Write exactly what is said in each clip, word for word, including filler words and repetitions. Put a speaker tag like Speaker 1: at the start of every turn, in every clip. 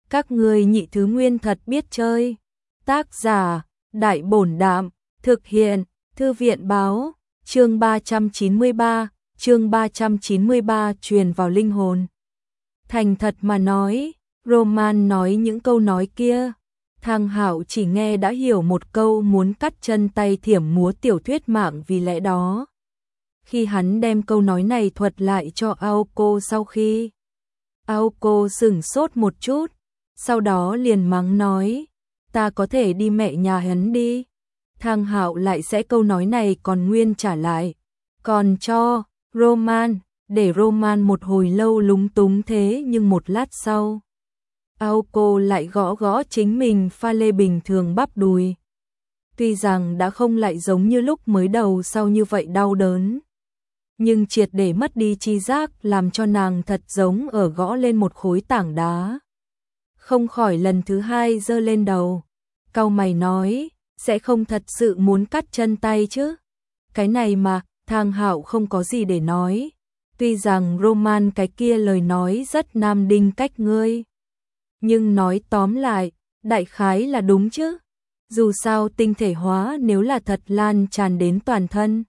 Speaker 1: Các ngươi nhị thứ nguyên thật biết chơi. Tác giả, Đại Bổn Đạm, thực hiện, Thư viện báo, chương ba trăm chín mươi ba, chương ba trăm chín mươi ba truyền vào linh hồn. Thành thật mà nói, Roman nói những câu nói kia, Thang Hạo chỉ nghe đã hiểu một câu muốn cắt chân tay thiểm múa tiểu thuyết mạng vì lẽ đó. Khi hắn đem câu nói này thuật lại cho Aoko sau khi, Aoko sửng sốt một chút, sau đó liền mắng nói, ta có thể đi mẹ nhà hắn đi. Thang Hạo lại sẽ câu nói này còn nguyên trả lại, còn cho Roman, để Roman một hồi lâu lúng túng thế nhưng một lát sau, Aoko lại gõ gõ chính mình pha lê bình thường bắp đùi. Tuy rằng đã không lại giống như lúc mới đầu sau như vậy đau đớn, nhưng triệt để mất đi tri giác làm cho nàng thật giống ở gõ lên một khối tảng đá. Không khỏi lần thứ hai giơ lên đầu, cau mày nói, sẽ không thật sự muốn cắt chân tay chứ? Cái này mà, Thang Hạo không có gì để nói. Tuy rằng Roman cái kia lời nói rất nam đinh cách ngươi, nhưng nói tóm lại, đại khái là đúng chứ. Dù sao tinh thể hóa nếu là thật lan tràn đến toàn thân,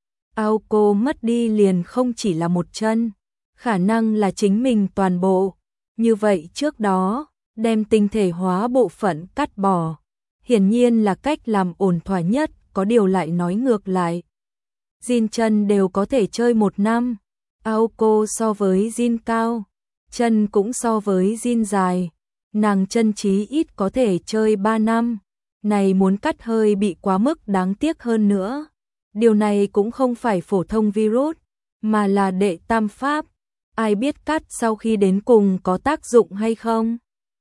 Speaker 1: Aoko mất đi liền không chỉ là một chân, khả năng là chính mình toàn bộ. Như vậy trước đó, đem tinh thể hóa bộ phận cắt bỏ, hiển nhiên là cách làm ổn thỏa nhất, có điều lại nói ngược lại. Jin chân đều có thể chơi một năm, Aoko so với Jin cao, chân cũng so với Jin dài, nàng chân chí ít có thể chơi ba năm, này muốn cắt hơi bị quá mức đáng tiếc hơn nữa. Điều này cũng không phải phổ thông virus, mà là đệ tam pháp, ai biết cắt sau khi đến cùng có tác dụng hay không.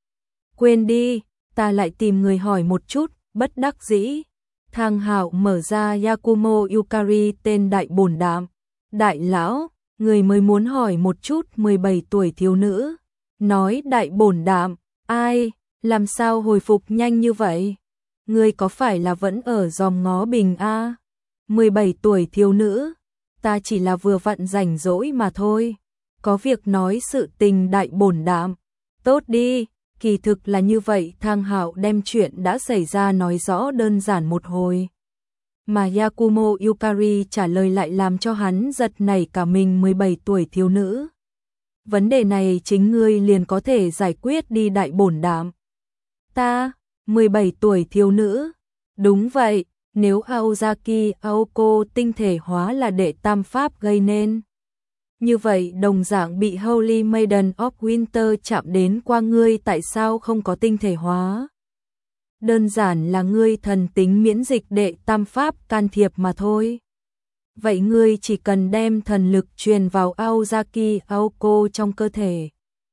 Speaker 1: Quên đi, ta lại tìm người hỏi một chút, bất đắc dĩ. Thang Hạo mở ra Yakumo Yukari tên Đại Bổn Đạm. Đại lão, người mới muốn hỏi một chút mười bảy tuổi thiếu nữ. Nói Đại Bổn Đạm, ai, làm sao hồi phục nhanh như vậy? Người có phải là vẫn ở dòm ngó Bình A? mười bảy tuổi thiếu nữ, ta chỉ là vừa vặn rảnh rỗi mà thôi. Có việc nói sự tình Đại Bổn Đạm. Tốt đi. Kỳ thực là như vậy, Thang Hạo đem chuyện đã xảy ra nói rõ đơn giản một hồi. Mà Yakumo Yukari trả lời lại làm cho hắn giật nảy cả mình. Mười bảy tuổi thiếu nữ. Vấn đề này chính ngươi liền có thể giải quyết đi Đại Bổn Đạm. Ta, mười bảy tuổi thiếu nữ. Đúng vậy, nếu Aozaki Aoko tinh thể hóa là đệ tam pháp gây nên, như vậy đồng dạng bị Holy Maiden of Winter chạm đến qua ngươi tại sao không có tinh thể hóa? Đơn giản là ngươi thần tính miễn dịch đệ tam pháp can thiệp mà thôi. Vậy ngươi chỉ cần đem thần lực truyền vào Aozaki Aoko trong cơ thể.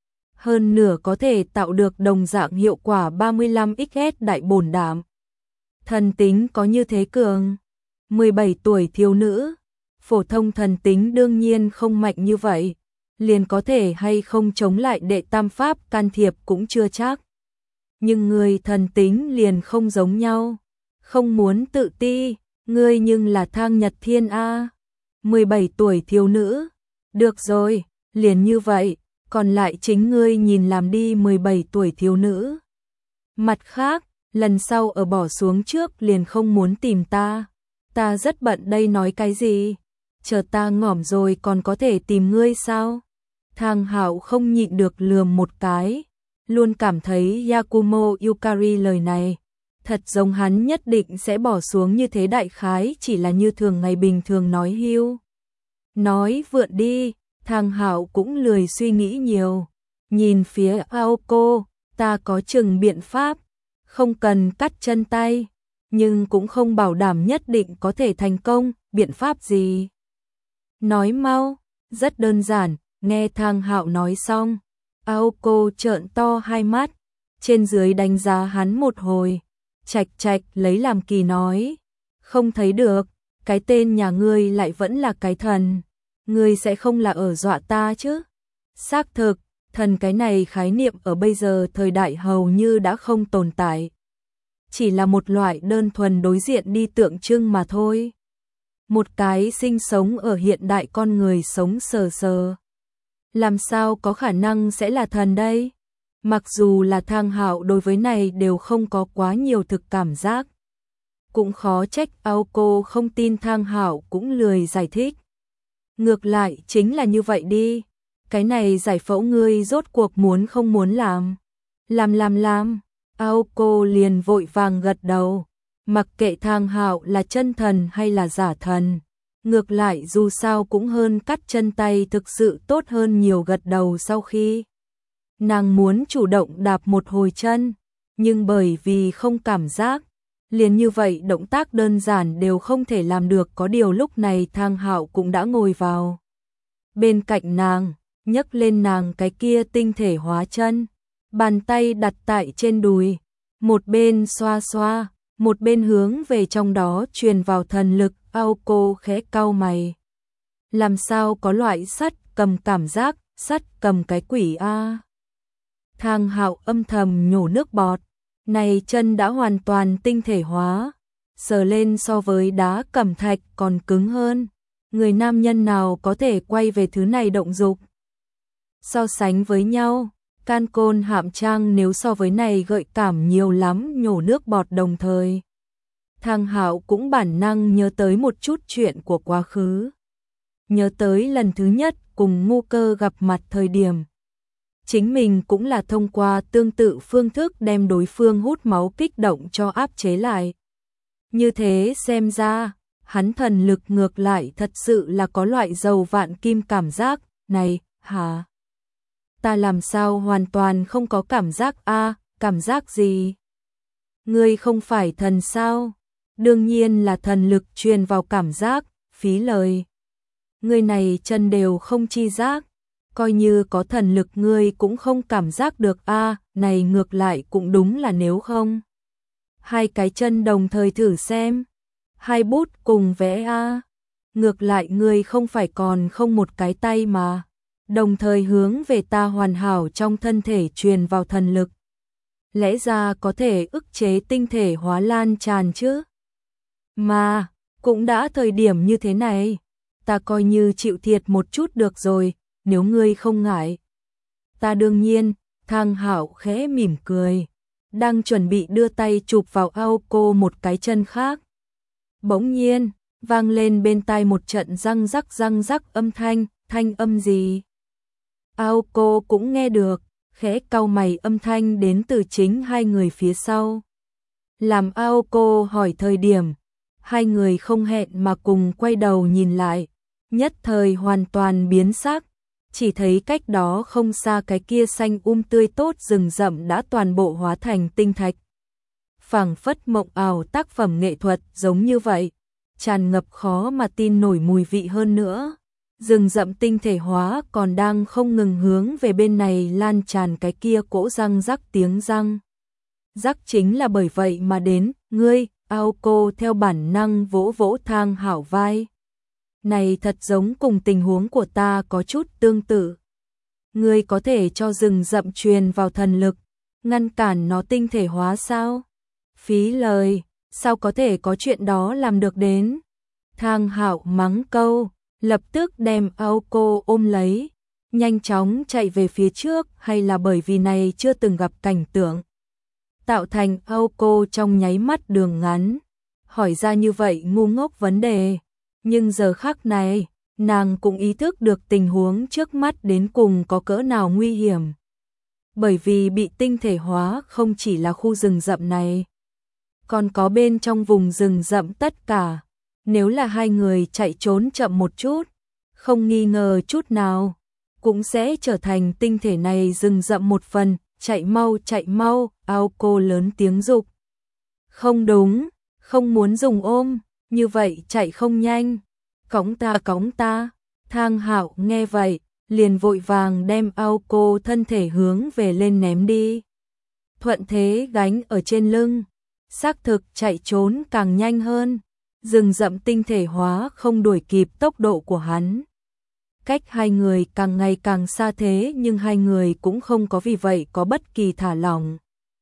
Speaker 1: Hơn nửa có thể tạo được đồng dạng hiệu quả ba mươi lăm x S Đại Bổn Đạm. Thần tính có như thế cường. mười bảy tuổi thiếu nữ. Phổ thông thần tính đương nhiên không mạnh như vậy, liền có thể hay không chống lại đệ tam pháp can thiệp cũng chưa chắc. Nhưng người thần tính liền không giống nhau, không muốn tự ti, ngươi nhưng là Thang Nhật Thiên A. mười bảy tuổi thiếu nữ, được rồi, liền như vậy, còn lại chính ngươi nhìn làm đi. Mười bảy tuổi thiếu nữ. Mặt khác, lần sau ở bỏ xuống trước liền không muốn tìm ta, ta rất bận đây nói cái gì? Chờ ta ngỏm rồi còn có thể tìm ngươi sao? Thang Hạo không nhịn được lườm một cái, luôn cảm thấy Yakumo Yukari lời này thật giống hắn nhất định sẽ bỏ xuống như thế, đại khái chỉ là như thường ngày bình thường nói hiu. Nói vượn đi, Thang Hạo cũng lười suy nghĩ nhiều, nhìn phía Aoko, ta có chừng biện pháp, không cần cắt chân tay, nhưng cũng không bảo đảm nhất định có thể thành công. Biện pháp gì? Nói mau. Rất đơn giản. Nghe Thang Hạo nói xong, Aoko trợn to hai mắt, trên dưới đánh giá hắn một hồi, chạch chạch lấy làm kỳ nói, không thấy được, cái tên nhà ngươi lại vẫn là cái thần, ngươi sẽ không là ở dọa ta chứ? Xác thực, thần cái này khái niệm ở bây giờ thời đại hầu như đã không tồn tại, chỉ là một loại đơn thuần đối diện đi tượng trưng mà thôi. Một cái sinh sống ở hiện đại con người sống sờ sờ, làm sao có khả năng sẽ là thần đây? Mặc dù là Thang Hạo đối với này đều không có quá nhiều thực cảm giác. Cũng khó trách Aoko không tin Thang Hạo cũng lười giải thích. Ngược lại chính là như vậy đi. Cái này giải phẫu ngươi rốt cuộc muốn không muốn làm. Làm làm làm. Aoko liền vội vàng gật đầu. Mặc kệ Thang Hạo là chân thần hay là giả thần. Ngược lại dù sao cũng hơn cắt chân tay thực sự tốt hơn nhiều gật đầu sau khi. Nàng muốn chủ động đạp một hồi chân. Nhưng bởi vì không cảm giác. Liền như vậy động tác đơn giản đều không thể làm được. Có điều lúc này Thang Hạo cũng đã ngồi vào bên cạnh nàng, nhấc lên nàng cái kia tinh thể hóa chân, bàn tay đặt tại trên đùi, một bên xoa xoa, một bên hướng về trong đó truyền vào thần lực. Aoko khẽ cau mày. Làm sao có loại sắt cầm cảm giác, sắt cầm cái quỷ a. Thang Hạo âm thầm nhổ nước bọt. Này chân đã hoàn toàn tinh thể hóa, sờ lên so với đá cẩm thạch còn cứng hơn. Người nam nhân nào có thể quay về thứ này động dục. So sánh với nhau, can côn hạm trang nếu so với này gợi cảm nhiều lắm, nhổ nước bọt đồng thời. Thang Hạo cũng bản năng nhớ tới một chút chuyện của quá khứ. Nhớ tới lần thứ nhất cùng Ngu Cơ gặp mặt thời điểm. Chính mình cũng là thông qua tương tự phương thức đem đối phương hút máu kích động cho áp chế lại. Như thế xem ra, hắn thần lực ngược lại thật sự là có loại dầu vạn kim cảm giác. Này, hả? Ta làm sao hoàn toàn không có cảm giác a? Cảm giác gì? Ngươi không phải thần sao? Đương nhiên là thần lực truyền vào cảm giác, phí lời. Ngươi này chân đều không chi giác. Coi như có thần lực ngươi cũng không cảm giác được a. Này ngược lại cũng đúng là nếu không. Hai cái chân đồng thời thử xem. Hai bút cùng vẽ a. Ngược lại ngươi không phải còn không một cái tay mà. Đồng thời hướng về ta hoàn hảo trong thân thể truyền vào thần lực. Lẽ ra có thể ức chế tinh thể hóa lan tràn chứ. Mà, cũng đã thời điểm như thế này. Ta coi như chịu thiệt một chút được rồi. Nếu ngươi không ngại. Ta đương nhiên, Thang Hạo khẽ mỉm cười. Đang chuẩn bị đưa tay chụp vào Aoko một cái chân khác. Bỗng nhiên, vang lên bên tai một trận răng rắc răng rắc âm thanh. Thanh âm gì? Aoko cũng nghe được, khẽ cau mày, âm thanh đến từ chính hai người phía sau. Làm Aoko hỏi thời điểm, hai người không hẹn mà cùng quay đầu nhìn lại, nhất thời hoàn toàn biến sắc. Chỉ thấy cách đó không xa cái kia xanh um tươi tốt rừng rậm đã toàn bộ hóa thành tinh thạch. Phảng phất mộng ảo tác phẩm nghệ thuật giống như vậy, tràn ngập khó mà tin nổi mùi vị hơn nữa. Rừng rậm tinh thể hóa còn đang không ngừng hướng về bên này lan tràn cái kia cỗ răng rắc tiếng răng. Rắc chính là bởi vậy mà đến, ngươi, Aoko theo bản năng vỗ vỗ Thang Hạo vai. Này thật giống cùng tình huống của ta có chút tương tự. Ngươi có thể cho rừng rậm truyền vào thần lực, ngăn cản nó tinh thể hóa sao? Phí lời, sao có thể có chuyện đó làm được đến? Thang Hạo mắng câu, lập tức đem Aoko ôm lấy, nhanh chóng chạy về phía trước, hay là bởi vì này chưa từng gặp cảnh tượng. Tạo thành Aoko trong nháy mắt đường ngắn, hỏi ra như vậy ngu ngốc vấn đề. Nhưng giờ khắc này, nàng cũng ý thức được tình huống trước mắt đến cùng có cỡ nào nguy hiểm. Bởi vì bị tinh thể hóa không chỉ là khu rừng rậm này, còn có bên trong vùng rừng rậm tất cả. Nếu là hai người chạy trốn chậm một chút, không nghi ngờ chút nào, cũng sẽ trở thành tinh thể này rừng rậm một phần. Chạy mau, chạy mau, Aoko lớn tiếng dục. Không đúng, không muốn dùng ôm, như vậy chạy không nhanh. Cõng ta, cõng ta. Thang Hạo nghe vậy, liền vội vàng đem Aoko thân thể hướng về lên ném đi. Thuận thế gánh ở trên lưng, xác thực chạy trốn càng nhanh hơn. Rừng rậm tinh thể hóa không đuổi kịp tốc độ của hắn. Cách hai người càng ngày càng xa thế, nhưng hai người cũng không có vì vậy có bất kỳ thả lỏng.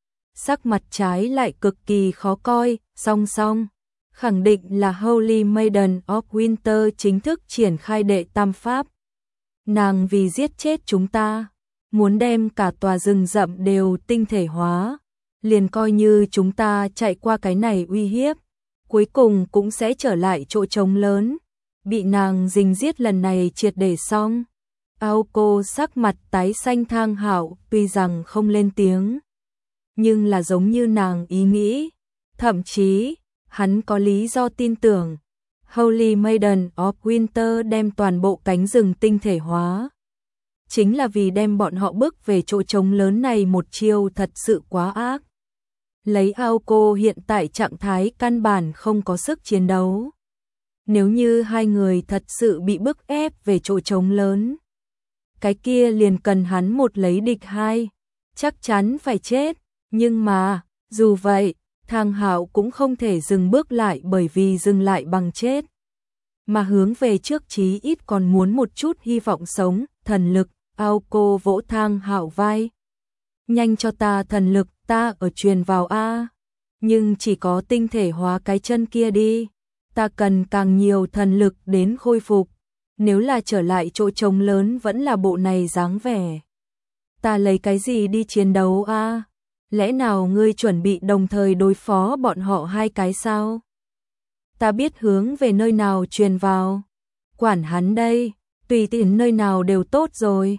Speaker 1: Sắc mặt trái lại cực kỳ khó coi, song song. Khẳng định là Holy Maiden of Winter chính thức triển khai đệ tam pháp. Nàng vì giết chết chúng ta, muốn đem cả tòa rừng rậm đều tinh thể hóa, liền coi như chúng ta chạy qua cái này uy hiếp, cuối cùng cũng sẽ trở lại chỗ trống lớn, bị nàng rình giết lần này triệt để xong. Aoko sắc mặt tái xanh. Thang Hạo tuy rằng không lên tiếng, nhưng là giống như nàng ý nghĩ, thậm chí hắn có lý do tin tưởng Holy Maiden of Winter đem toàn bộ cánh rừng tinh thể hóa, chính là vì đem bọn họ bước về chỗ trống lớn này. Một chiêu thật sự quá ác. Lấy Aoko hiện tại trạng thái căn bản không có sức chiến đấu. Nếu như hai người thật sự bị bức ép về chỗ trống lớn, cái kia liền cần hắn một lấy địch hai, chắc chắn phải chết. Nhưng mà, dù vậy, Thang Hạo cũng không thể dừng bước lại, bởi vì dừng lại bằng chết, mà hướng về trước chí ít còn muốn một chút hy vọng sống. Thần lực. Aoko vỗ Thang Hạo vai. Nhanh cho ta thần lực, ta ở truyền vào a. Nhưng chỉ có tinh thể hóa cái chân kia đi. Ta cần càng nhiều thần lực đến khôi phục. Nếu là trở lại chỗ trống lớn vẫn là bộ này dáng vẻ, ta lấy cái gì đi chiến đấu a? Lẽ nào ngươi chuẩn bị đồng thời đối phó bọn họ hai cái sao? Ta biết hướng về nơi nào truyền vào. Quản hắn đây, tùy tiện nơi nào đều tốt rồi.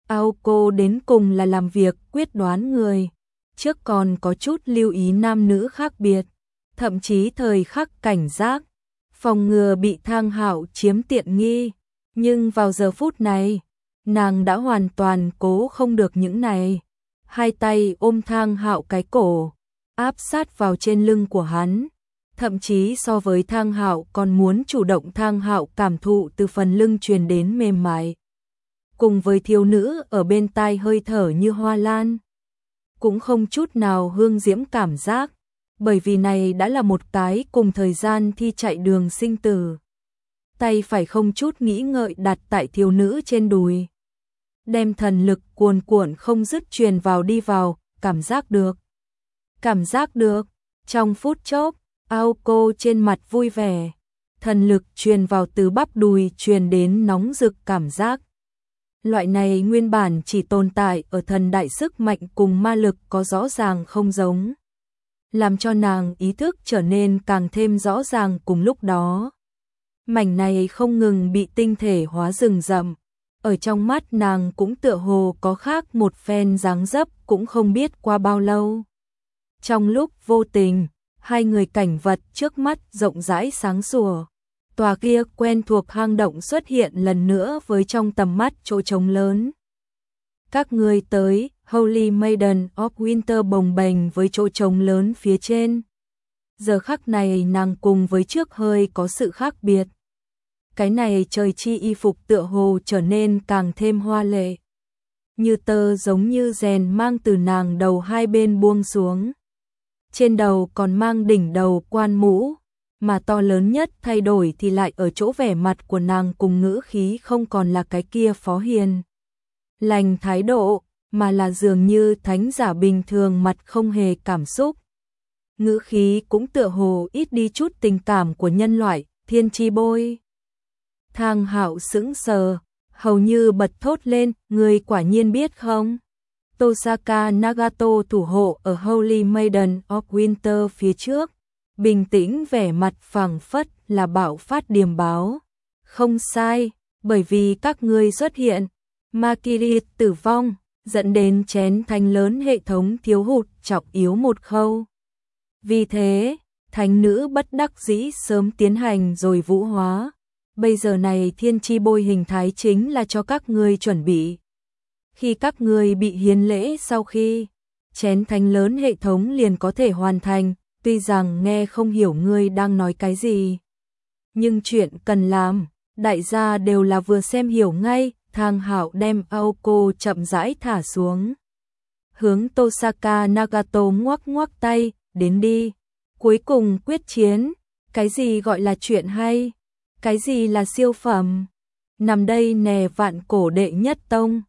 Speaker 1: Aoko đến cùng là làm việc quyết đoán người, trước còn có chút lưu ý nam nữ khác biệt, thậm chí thời khắc cảnh giác, phòng ngừa bị Thang Hạo chiếm tiện nghi. Nhưng vào giờ phút này, nàng đã hoàn toàn cố không được những này. Hai tay ôm Thang Hạo cái cổ, áp sát vào trên lưng của hắn, thậm chí so với Thang Hạo còn muốn chủ động. Thang Hạo cảm thụ từ phần lưng truyền đến mềm mại, cùng với thiếu nữ ở bên tai hơi thở như hoa lan, cũng không chút nào hương diễm cảm giác, bởi vì này đã là một cái cùng thời gian thi chạy đường sinh tử. Tay phải không chút nghĩ ngợi đặt tại thiếu nữ trên đùi, đem thần lực cuồn cuộn không dứt truyền vào đi vào, cảm giác được. Cảm giác được, trong phút chốc, Aoko trên mặt vui vẻ, thần lực truyền vào từ bắp đùi truyền đến nóng rực cảm giác. Loại này nguyên bản chỉ tồn tại ở thần đại sức mạnh cùng ma lực có rõ ràng không giống, làm cho nàng ý thức trở nên càng thêm rõ ràng. Cùng lúc đó, mảnh này không ngừng bị tinh thể hóa rừng rậm, ở trong mắt nàng cũng tựa hồ có khác một phen dáng dấp. Cũng không biết qua bao lâu, trong lúc vô tình, hai người cảnh vật trước mắt rộng rãi sáng sủa, tòa kia quen thuộc hang động xuất hiện lần nữa với trong tầm mắt chỗ trống lớn. Các ngươi tới. Holy Maiden of Winter bồng bềnh với chỗ trống lớn phía trên. Giờ khắc này nàng cùng với trước hơi có sự khác biệt. Cái này trời chi y phục tựa hồ trở nên càng thêm hoa lệ, như tơ giống như rèn mang từ nàng đầu hai bên buông xuống. Trên đầu còn mang đỉnh đầu quan mũ, mà to lớn nhất thay đổi thì lại ở chỗ vẻ mặt của nàng cùng ngữ khí không còn là cái kia phó hiền lành thái độ, mà là dường như thánh giả bình thường, mặt không hề cảm xúc. Ngữ khí cũng tựa hồ ít đi chút tình cảm của nhân loại. Thiên chi bôi. Thang Hạo sững sờ, hầu như bật thốt lên, người quả nhiên biết không? Tosaka Nagato thủ hộ ở Holy Maiden of Winter phía trước, bình tĩnh vẻ mặt phảng phất là bạo phát điềm báo. Không sai, bởi vì các ngươi xuất hiện, Makiri tử vong, dẫn đến chén thánh lớn hệ thống thiếu hụt trọng yếu một khâu. Vì thế, thánh nữ bất đắc dĩ sớm tiến hành rồi vũ hóa. Bây giờ này thiên chi bôi hình thái chính là cho các ngươi chuẩn bị. Khi các ngươi bị hiến lễ sau khi chén thánh lớn hệ thống liền có thể hoàn thành. Tuy rằng nghe không hiểu ngươi đang nói cái gì, nhưng chuyện cần làm, đại gia đều là vừa xem hiểu ngay. Thang Hạo đem Aoko chậm rãi thả xuống, hướng Tosaka Nagato ngoắc ngoắc tay, đến đi. Cuối cùng quyết chiến, cái gì gọi là chuyện hay, cái gì là siêu phẩm. Nằm đây nè, vạn cổ đệ nhất tông,